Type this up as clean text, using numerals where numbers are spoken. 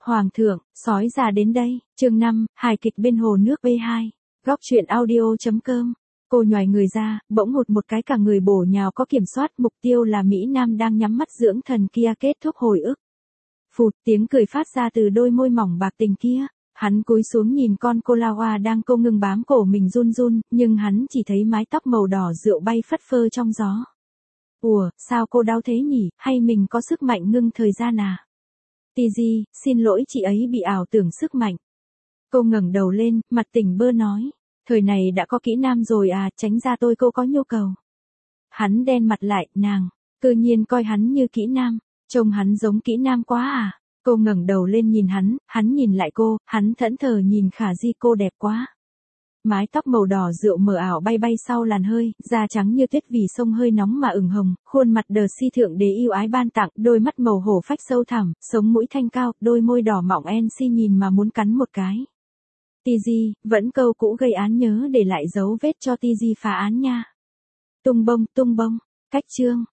Hoàng thượng, sói già đến đây, chương 5, hài kịch bên hồ nước V2, góc truyện audio.com. Cô nhoài người ra, bỗng hụt một cái cả người bổ nhào có kiểm soát, mục tiêu là Mỹ Nam đang nhắm mắt dưỡng thần kia, kết thúc hồi ức. Phụt, tiếng cười phát ra từ đôi môi mỏng bạc tình kia. Hắn cúi xuống nhìn con cô la hoa đang câu ngưng bám cổ mình run run, nhưng hắn chỉ thấy mái tóc màu đỏ rượu bay phất phơ trong gió. Ủa, sao cô đau thế nhỉ, hay mình có sức mạnh ngưng thời gian à? Tì, xin lỗi chị ấy bị ảo tưởng sức mạnh. Cô ngẩng đầu lên, mặt tỉnh bơ nói. Thời này đã có kỹ nam rồi à, tránh ra tôi cô có nhu cầu. Hắn đen mặt lại, nàng, tự nhiên coi hắn như kỹ nam, trông hắn giống kỹ nam quá à. Cô ngẩng đầu lên nhìn hắn nhìn lại cô, hắn thẫn thờ nhìn Khả Di, cô đẹp quá. Mái tóc màu đỏ rượu mờ ảo bay bay sau làn hơi, da trắng như tuyết vì sông hơi nóng mà ửng hồng, khuôn mặt đờ si thượng đế yêu ái ban tặng, đôi mắt màu hổ phách sâu thẳm, sống mũi thanh cao, đôi môi đỏ mọng si nhìn mà muốn cắn một cái. Tì, vẫn câu cũ gây án, nhớ để lại dấu vết cho Tì phá án nha. Tung bông, cách chương.